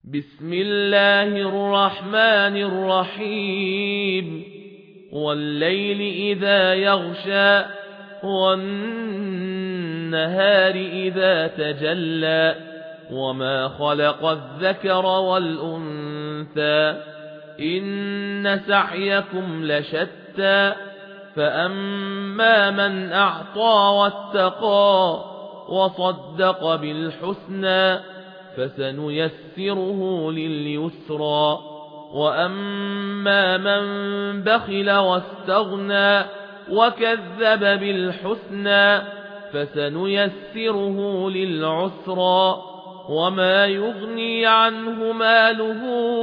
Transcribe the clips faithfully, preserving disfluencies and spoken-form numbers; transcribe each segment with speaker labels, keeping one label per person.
Speaker 1: بسم الله الرحمن الرحيم والليل إذا يغشى والنهار إذا تجلى وما خلق الذكر والأنثى إن سعيكم لشتى فأما من أعطى واتقى وصدق بالحسنى فسنيسره لليسرى وأما من بخل واستغنى وكذب بالحسنى فسنيسره للعسرى وما يغني عنه ماله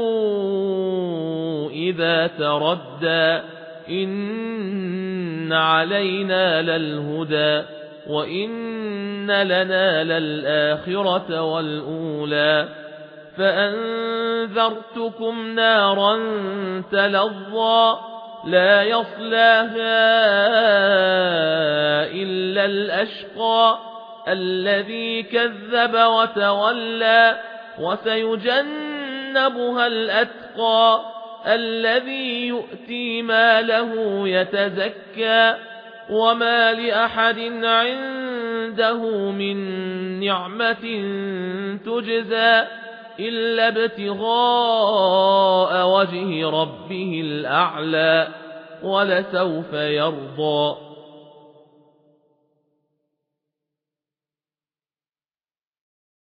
Speaker 1: إذا تردى إن علينا للهدى وإن لنا للآخرة والأولى فأنذرتكم نارا تلظى لا يصلاها إلا الأشقى الذي كذب وتولى وسيجنبها الأتقى الذي يؤتي ماله يتزكى وما لأحد عنده من نعمة تجزى إلا ابتغاء وجه ربه الأعلى ولسوف يرضى.